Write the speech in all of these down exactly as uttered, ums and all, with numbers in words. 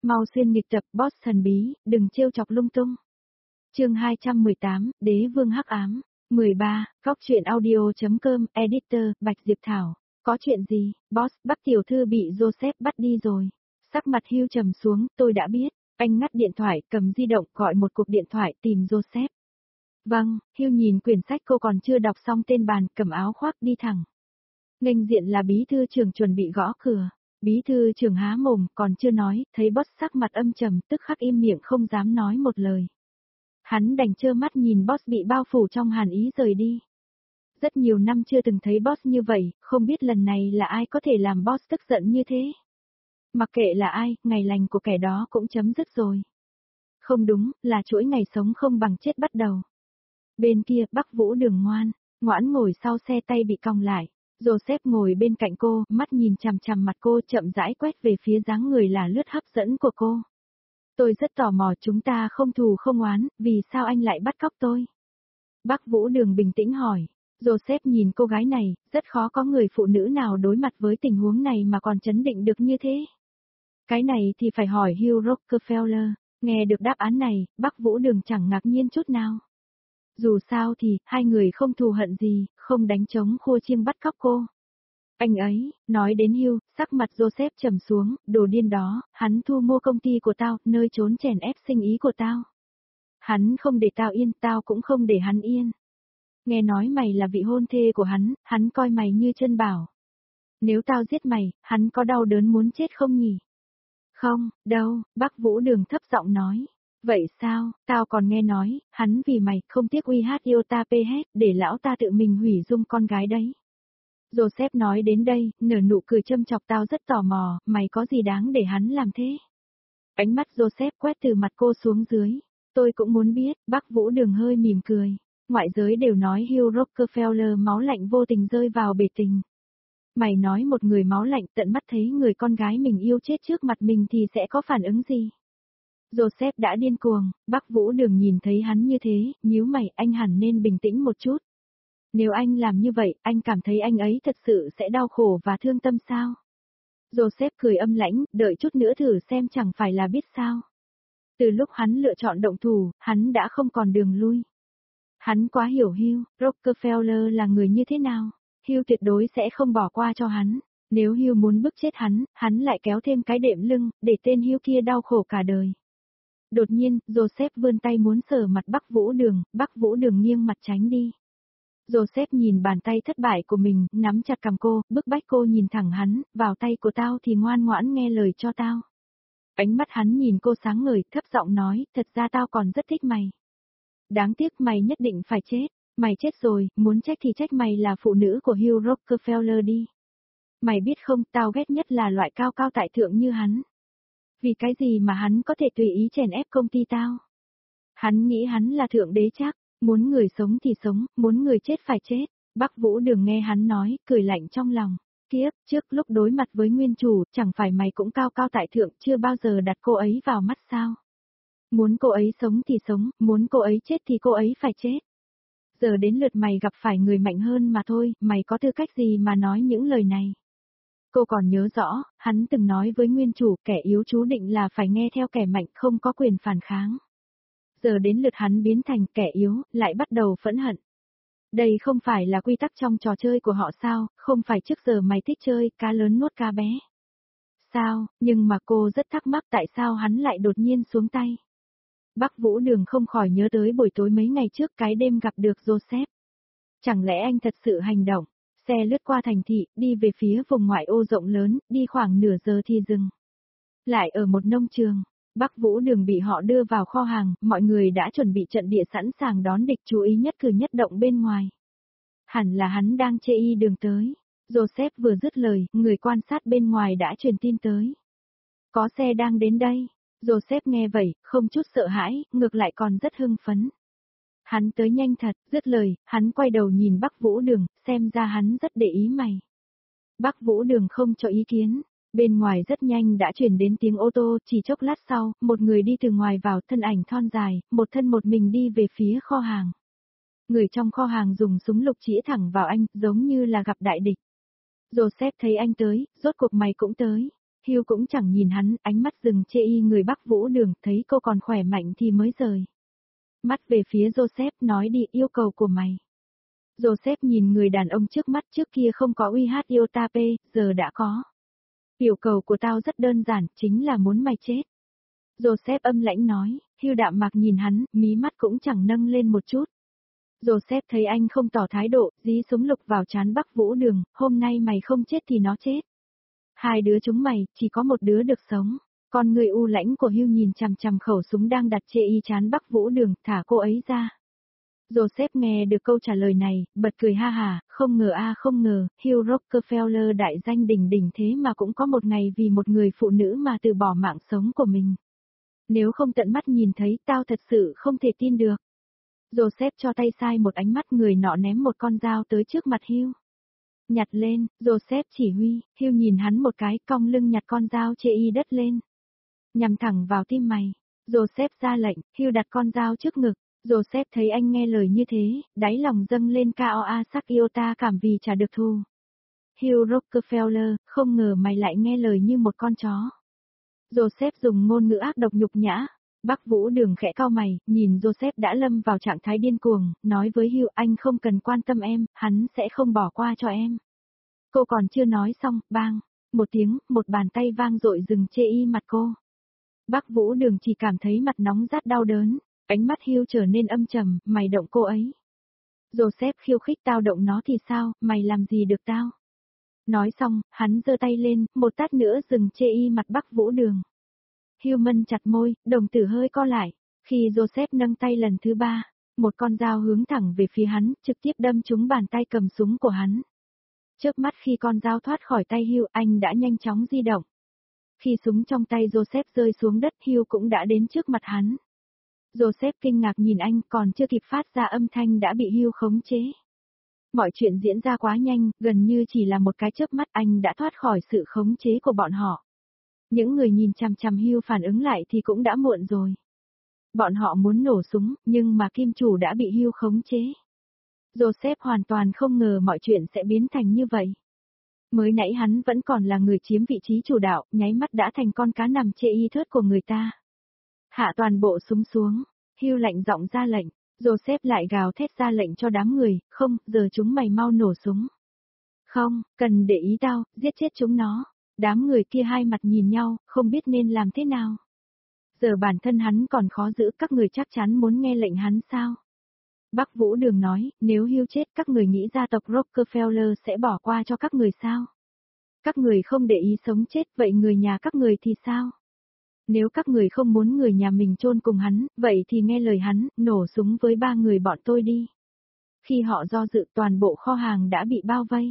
Mau xuyên nghịch tập boss thần bí, đừng trêu chọc lung tung. Chương hai trăm mười tám, Đế vương hắc ám. mười ba, Góc truyện audio.com, editor, Bạch Diệp Thảo. Có chuyện gì, boss, Bắc tiểu thư bị Joseph bắt đi rồi. Sắc mặt Hugh trầm xuống, tôi đã biết. Anh ngắt điện thoại, cầm di động, gọi một cuộc điện thoại tìm Joseph. Vâng, Hugh nhìn quyển sách cô còn chưa đọc xong tên bàn, cầm áo khoác đi thẳng. Nghênh diện là bí thư trưởng chuẩn bị gõ cửa. Bí thư trưởng há mồm, còn chưa nói, thấy boss sắc mặt âm trầm, tức khắc im miệng không dám nói một lời. Hắn đành trơ mắt nhìn boss bị bao phủ trong hàn ý rời đi. Rất nhiều năm chưa từng thấy boss như vậy, không biết lần này là ai có thể làm boss tức giận như thế. Mặc kệ là ai, ngày lành của kẻ đó cũng chấm dứt rồi. Không đúng, là chuỗi ngày sống không bằng chết bắt đầu. Bên kia, Bắc Vũ Đường ngoan, ngoãn ngồi sau xe tay bị cong lại. Joseph ngồi bên cạnh cô, mắt nhìn chằm chằm mặt cô, chậm rãi quét về phía dáng người là lướt hấp dẫn của cô. Tôi rất tò mò, chúng ta không thù không oán, vì sao anh lại bắt cóc tôi? Bắc Vũ Đường bình tĩnh hỏi. Joseph nhìn cô gái này, rất khó có người phụ nữ nào đối mặt với tình huống này mà còn chấn định được như thế. Cái này thì phải hỏi Hugh Rockefeller. Nghe được đáp án này, Bắc Vũ Đường chẳng ngạc nhiên chút nào. Dù sao thì, hai người không thù hận gì, không đánh trống khua chiêng bắt cóc cô. Anh ấy, nói đến Hugh, sắc mặt Joseph trầm xuống, đồ điên đó, hắn thu mua công ty của tao, nơi trốn chèn ép sinh ý của tao. Hắn không để tao yên, tao cũng không để hắn yên. Nghe nói mày là vị hôn thê của hắn, hắn coi mày như chân bảo. Nếu tao giết mày, hắn có đau đớn muốn chết không nhỉ? Không, đâu, Bắc Vũ Đường thấp giọng nói. Vậy sao, tao còn nghe nói, hắn vì mày không tiếc uy hát yêu ta pê hết, để lão ta tự mình hủy dung con gái đấy. Joseph nói đến đây, nở nụ cười châm chọc, tao rất tò mò, mày có gì đáng để hắn làm thế? Ánh mắt Joseph quét từ mặt cô xuống dưới. Tôi cũng muốn biết, Bắc Vũ Đường hơi mỉm cười. Ngoại giới đều nói Hugh Rockefeller máu lạnh vô tình rơi vào bể tình. Mày nói một người máu lạnh tận mắt thấy người con gái mình yêu chết trước mặt mình thì sẽ có phản ứng gì? Joseph đã điên cuồng, Bắc Vũ Đường nhìn thấy hắn như thế, nhíu mày, anh hẳn nên bình tĩnh một chút. Nếu anh làm như vậy, anh cảm thấy anh ấy thật sự sẽ đau khổ và thương tâm sao? Joseph cười âm lãnh, đợi chút nữa thử xem chẳng phải là biết sao. Từ lúc hắn lựa chọn động thủ, hắn đã không còn đường lui. Hắn quá hiểu Hugh Rockefeller là người như thế nào. Hugh tuyệt đối sẽ không bỏ qua cho hắn. Nếu Hugh muốn bức chết hắn, hắn lại kéo thêm cái đệm lưng, để tên Hugh kia đau khổ cả đời. Đột nhiên, Joseph vươn tay muốn sờ mặt Bắc Vũ Đường, Bắc Vũ Đường nghiêng mặt tránh đi. Joseph nhìn bàn tay thất bại của mình, nắm chặt cằm cô, bức bách cô nhìn thẳng hắn, vào tay của tao thì ngoan ngoãn nghe lời cho tao. Ánh mắt hắn nhìn cô sáng ngời, thấp giọng nói, thật ra tao còn rất thích mày. Đáng tiếc mày nhất định phải chết, mày chết rồi, muốn trách thì trách mày là phụ nữ của Hugh Rockefeller đi. Mày biết không, tao ghét nhất là loại cao cao tại thượng như hắn. Vì cái gì mà hắn có thể tùy ý chèn ép công ty tao? Hắn nghĩ hắn là thượng đế chắc, muốn người sống thì sống, muốn người chết phải chết. Bắc Vũ Đường nghe hắn nói, cười lạnh trong lòng. Kiếp, trước lúc đối mặt với nguyên chủ, chẳng phải mày cũng cao cao tại thượng, chưa bao giờ đặt cô ấy vào mắt sao? Muốn cô ấy sống thì sống, muốn cô ấy chết thì cô ấy phải chết. Giờ đến lượt mày gặp phải người mạnh hơn mà thôi, mày có tư cách gì mà nói những lời này? Cô còn nhớ rõ, hắn từng nói với nguyên chủ, kẻ yếu chú định là phải nghe theo kẻ mạnh, không có quyền phản kháng. Giờ đến lượt hắn biến thành kẻ yếu, lại bắt đầu phẫn hận. Đây không phải là quy tắc trong trò chơi của họ sao, không phải trước giờ mày thích chơi cá lớn nuốt cá bé. Sao, nhưng mà cô rất thắc mắc tại sao hắn lại đột nhiên xuống tay. Bắc Vũ Đường không khỏi nhớ tới buổi tối mấy ngày trước cái đêm gặp được Joseph. Chẳng lẽ anh thật sự hành động? Xe lướt qua thành thị, đi về phía vùng ngoại ô rộng lớn, đi khoảng nửa giờ thì dừng. Lại ở một nông trường, Bắc Vũ Đường bị họ đưa vào kho hàng, mọi người đã chuẩn bị trận địa sẵn sàng đón địch, chú ý nhất cử nhất động bên ngoài. Hẳn là hắn đang chê y đường tới. Joseph vừa dứt lời, người quan sát bên ngoài đã truyền tin tới. Có xe đang đến đây. Joseph nghe vậy, không chút sợ hãi, ngược lại còn rất hưng phấn. Hắn tới nhanh thật, dứt lời, hắn quay đầu nhìn Bắc Vũ Đường, xem ra hắn rất để ý mày. Bắc Vũ Đường không cho ý kiến. Bên ngoài rất nhanh đã chuyển đến tiếng ô tô, chỉ chốc lát sau, một người đi từ ngoài vào, thân ảnh thon dài, một thân một mình đi về phía kho hàng. Người trong kho hàng dùng súng lục chĩa thẳng vào anh, giống như là gặp đại địch. Joseph thấy anh tới, rốt cuộc mày cũng tới. Hugh cũng chẳng nhìn hắn, ánh mắt dừng chê y người Bắc Vũ Đường, thấy cô còn khỏe mạnh thì mới rời. Mắt về phía Joseph, nói đi, yêu cầu của mày. Joseph nhìn người đàn ông trước mắt, trước kia không có uy hát yêu ta p, giờ đã có. Yêu cầu của tao rất đơn giản, chính là muốn mày chết. Joseph âm lãnh nói, Hugh đạm mạc nhìn hắn, mí mắt cũng chẳng nâng lên một chút. Joseph thấy anh không tỏ thái độ, dí súng lục vào trán Bắc Vũ Đường, hôm nay mày không chết thì nó chết. Hai đứa chúng mày, chỉ có một đứa được sống. Con người u lãnh của Hugh nhìn chằm chằm khẩu súng đang đặt chê y trán Bắc Vũ Đường, thả cô ấy ra. Joseph nghe được câu trả lời này, bật cười ha hà, không ngờ a không ngờ, Hugh Rockefeller đại danh đỉnh đỉnh thế mà cũng có một ngày vì một người phụ nữ mà từ bỏ mạng sống của mình. Nếu không tận mắt nhìn thấy, tao thật sự không thể tin được. Joseph cho tay sai một ánh mắt, người nọ ném một con dao tới trước mặt Hugh. Nhặt lên, Joseph chỉ huy, Hugh nhìn hắn một cái, cong lưng nhặt con dao chê y đất lên. Nhằm thẳng vào tim mày. Joseph ra lệnh, Hugh đặt con dao trước ngực. Joseph thấy anh nghe lời như thế, đáy lòng dâng lên cao a sắc yêu ta cảm vì trả được thù. Hugh Rockefeller, không ngờ mày lại nghe lời như một con chó. Joseph dùng ngôn ngữ ác độc nhục nhã. Bắc Vũ Đường khẽ cau mày, nhìn Joseph đã lâm vào trạng thái điên cuồng, nói với Hugh, anh không cần quan tâm em, hắn sẽ không bỏ qua cho em. Cô còn chưa nói xong, bang, một tiếng, một bàn tay vang dội dừng chê y mặt cô. Bắc Vũ Đường chỉ cảm thấy mặt nóng rát đau đớn, ánh mắt Hugh trở nên âm trầm, mày động cô ấy. Joseph khiêu khích, tao động nó thì sao, mày làm gì được tao. Nói xong, hắn giơ tay lên, một tát nữa dừng chê y mặt Bắc Vũ Đường. Hugh mân chặt môi, đồng tử hơi co lại. Khi Joseph nâng tay lần thứ ba, một con dao hướng thẳng về phía hắn, trực tiếp đâm trúng bàn tay cầm súng của hắn. Chớp mắt khi con dao thoát khỏi tay Hugh, anh đã nhanh chóng di động. Khi súng trong tay Joseph rơi xuống đất, Hugh cũng đã đến trước mặt hắn. Joseph kinh ngạc nhìn anh, còn chưa kịp phát ra âm thanh đã bị Hugh khống chế. Mọi chuyện diễn ra quá nhanh, gần như chỉ là một cái chớp mắt anh đã thoát khỏi sự khống chế của bọn họ. Những người nhìn chằm chằm Hugh phản ứng lại thì cũng đã muộn rồi. Bọn họ muốn nổ súng, nhưng mà kim chủ đã bị Hugh khống chế. Joseph hoàn toàn không ngờ mọi chuyện sẽ biến thành như vậy. Mới nãy hắn vẫn còn là người chiếm vị trí chủ đạo, nháy mắt đã thành con cá nằm chê y thớt của người ta. Hạ toàn bộ súng xuống, Hugh lạnh giọng ra lệnh, Joseph lại gào thét ra lệnh cho đám người, không, giờ chúng mày mau nổ súng. Không, cần để ý tao, giết chết chúng nó. Đám người kia hai mặt nhìn nhau, không biết nên làm thế nào. Giờ bản thân hắn còn khó giữ, các người chắc chắn muốn nghe lệnh hắn sao? Bắc Vũ Đường nói, nếu Hugh chết các người nghĩ gia tộc Rockefeller sẽ bỏ qua cho các người sao? Các người không để ý sống chết, vậy người nhà các người thì sao? Nếu các người không muốn người nhà mình chôn cùng hắn, vậy thì nghe lời hắn, nổ súng với ba người bọn tôi đi. Khi họ do dự, toàn bộ kho hàng đã bị bao vây.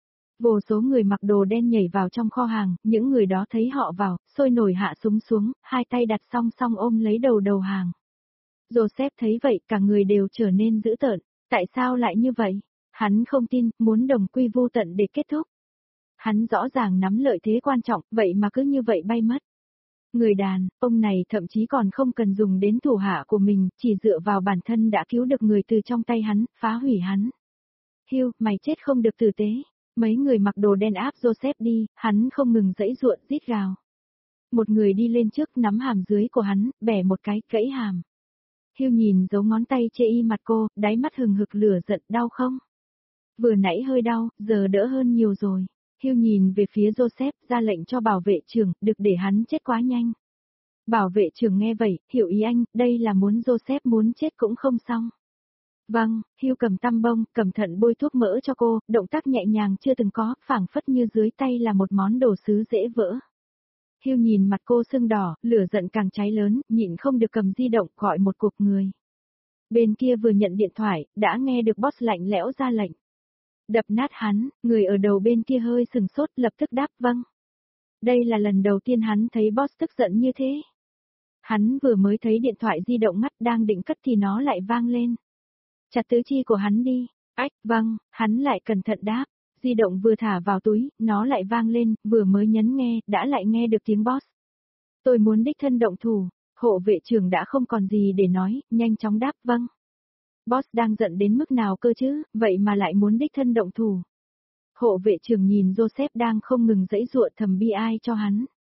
Vô số người mặc đồ đen nhảy vào trong kho hàng, những người đó thấy họ vào, sôi nổi hạ súng xuống, hai tay đặt song song ôm lấy đầu đầu hàng. Joseph thấy vậy, cả người đều trở nên dữ tợn, tại sao lại như vậy? Hắn không tin, muốn đồng quy vu tận để kết thúc. Hắn rõ ràng nắm lợi thế quan trọng, vậy mà cứ như vậy bay mất. Người đàn, ông này thậm chí còn không cần dùng đến thủ hạ của mình, chỉ dựa vào bản thân đã cứu được người từ trong tay hắn, phá hủy hắn. Hugh, mày chết không được tử tế. Mấy người mặc đồ đen áp Joseph đi, hắn không ngừng giãy giụa, rít gào. Một người đi lên trước nắm hàm dưới của hắn, bẻ một cái, gãy hàm. Hugh nhìn dấu ngón tay chê y mặt cô, đáy mắt hừng hực lửa giận, đau không? Vừa nãy hơi đau, giờ đỡ hơn nhiều rồi. Hugh nhìn về phía Joseph, ra lệnh cho bảo vệ trưởng, đừng để hắn chết quá nhanh. Bảo vệ trưởng nghe vậy, hiểu ý anh, đây là muốn Joseph muốn chết cũng không xong. Vâng, Hugh cầm tăm bông, cẩn thận bôi thuốc mỡ cho cô, động tác nhẹ nhàng chưa từng có, phảng phất như dưới tay là một món đồ sứ dễ vỡ. Hugh nhìn mặt cô sưng đỏ, lửa giận càng cháy lớn, nhịn không được cầm di động gọi một cuộc người. Bên kia vừa nhận điện thoại, đã nghe được boss lạnh lẽo ra lệnh. Đập nát hắn, người ở đầu bên kia hơi sừng sốt, lập tức đáp vâng. Đây là lần đầu tiên hắn thấy boss tức giận như thế. Hắn vừa mới thấy điện thoại di động ngắt đang định cất thì nó lại vang lên. Chặt tứ chi của hắn đi. Ách, vâng, hắn lại cẩn thận đáp. Di động vừa thả vào túi, nó lại vang lên, vừa mới nhấn nghe, đã lại nghe được tiếng boss. Tôi muốn đích thân động thủ. Hộ vệ trưởng đã không còn gì để nói, nhanh chóng đáp vâng. Boss đang giận đến mức nào cơ chứ, vậy mà lại muốn đích thân động thủ. Hộ vệ trưởng nhìn Joseph đang không ngừng giãy giụa thầm bi ai cho hắn.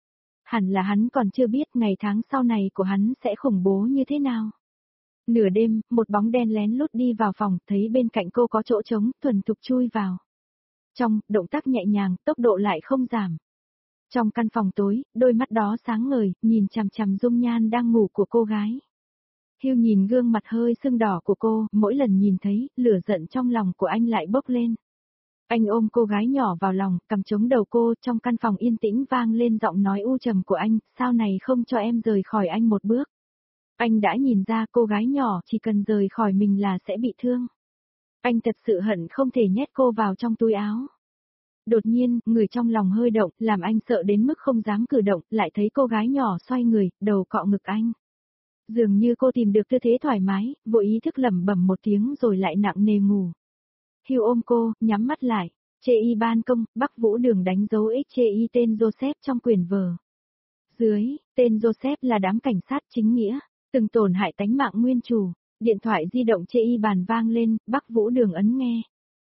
Hẳn là hắn còn chưa biết ngày tháng sau này của hắn sẽ khủng bố như thế nào. Nửa đêm, một bóng đen lén lút đi vào phòng, thấy bên cạnh cô có chỗ trống, thuần thục chui vào. Trong, động tác nhẹ nhàng, tốc độ lại không giảm. Trong căn phòng tối, đôi mắt đó sáng ngời, nhìn chằm chằm dung nhan đang ngủ của cô gái. Hugh nhìn gương mặt hơi sưng đỏ của cô, mỗi lần nhìn thấy, lửa giận trong lòng của anh lại bốc lên. Anh ôm cô gái nhỏ vào lòng, cầm chống đầu cô, trong căn phòng yên tĩnh vang lên giọng nói u trầm của anh, sao này không cho em rời khỏi anh một bước. Anh đã nhìn ra cô gái nhỏ chỉ cần rời khỏi mình là sẽ bị thương. Anh thật sự hận không thể nhét cô vào trong túi áo. Đột nhiên, người trong lòng hơi động, làm anh sợ đến mức không dám cử động, lại thấy cô gái nhỏ xoay người, đầu cọ ngực anh. Dường như cô tìm được tư thế thoải mái, vội ý thức lẩm bẩm một tiếng rồi lại nặng nề ngủ. Hugh ôm cô, nhắm mắt lại. Chê y ban công, Bắc Vũ Đường đánh dấu X chê y tên Joseph trong quyển vở. Dưới, tên Joseph là đám cảnh sát chính nghĩa, từng tổn hại tánh mạng nguyên chủ. Điện thoại di động chê y bàn vang lên, Bắc Vũ Đường ấn nghe.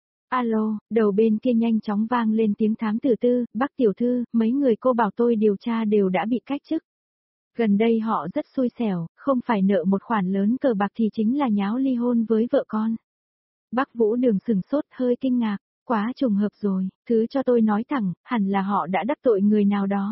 Alo, đầu bên kia nhanh chóng vang lên tiếng thám tử tư, Bắc tiểu thư, mấy người cô bảo tôi điều tra đều đã bị cách chức. Gần đây họ rất xui xẻo, không phải nợ một khoản lớn cờ bạc thì chính là nháo ly hôn với vợ con. Bắc Vũ Đường sừng sốt hơi kinh ngạc, quá trùng hợp rồi, thứ cho tôi nói thẳng, hẳn là họ đã đắc tội người nào đó.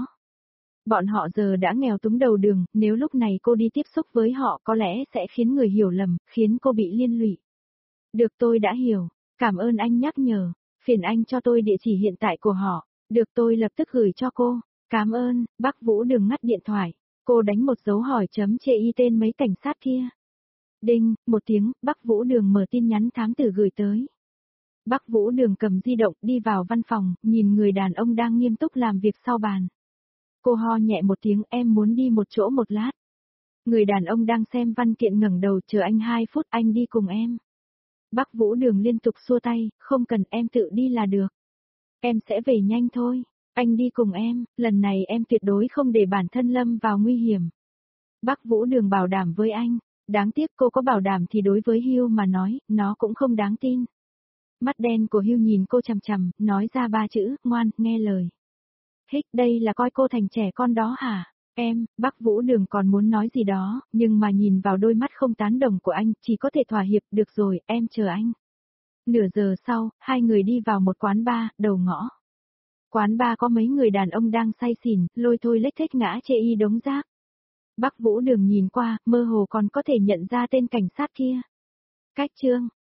Bọn họ giờ đã nghèo túng đầu đường, nếu lúc này cô đi tiếp xúc với họ có lẽ sẽ khiến người hiểu lầm, khiến cô bị liên lụy. Được tôi đã hiểu, cảm ơn anh nhắc nhở, phiền anh cho tôi địa chỉ hiện tại của họ, được tôi lập tức gửi cho cô, cảm ơn, Bắc Vũ Đường ngắt điện thoại, cô đánh một dấu hỏi chấm chê y tên mấy cảnh sát kia. Đinh, một tiếng, Bắc Vũ Đường mở tin nhắn thám tử gửi tới. Bắc Vũ Đường cầm di động đi vào văn phòng, nhìn người đàn ông đang nghiêm túc làm việc sau bàn. Cô ho nhẹ một tiếng, em muốn đi một chỗ một lát. Người đàn ông đang xem văn kiện ngẩng đầu, chờ anh hai phút, anh đi cùng em. Bắc Vũ Đường liên tục xua tay, không cần, em tự đi là được. Em sẽ về nhanh thôi, anh đi cùng em, lần này em tuyệt đối không để bản thân lâm vào nguy hiểm. Bắc Vũ Đường bảo đảm với anh, đáng tiếc cô có bảo đảm thì đối với Hugh mà nói, nó cũng không đáng tin. Mắt đen của Hugh nhìn cô chằm chằm, nói ra ba chữ, ngoan, nghe lời. Hích, đây là coi cô thành trẻ con đó hả? Em, Bắc Vũ Đường còn muốn nói gì đó, nhưng mà nhìn vào đôi mắt không tán đồng của anh, chỉ có thể thỏa hiệp, được rồi, em chờ anh. Nửa giờ sau, hai người đi vào một quán bar, đầu ngõ. Quán bar có mấy người đàn ông đang say xỉn, lôi thôi lếch thếch ngã chê y đống rác. Bắc Vũ Đường nhìn qua, mơ hồ còn có thể nhận ra tên cảnh sát kia. Cách chương.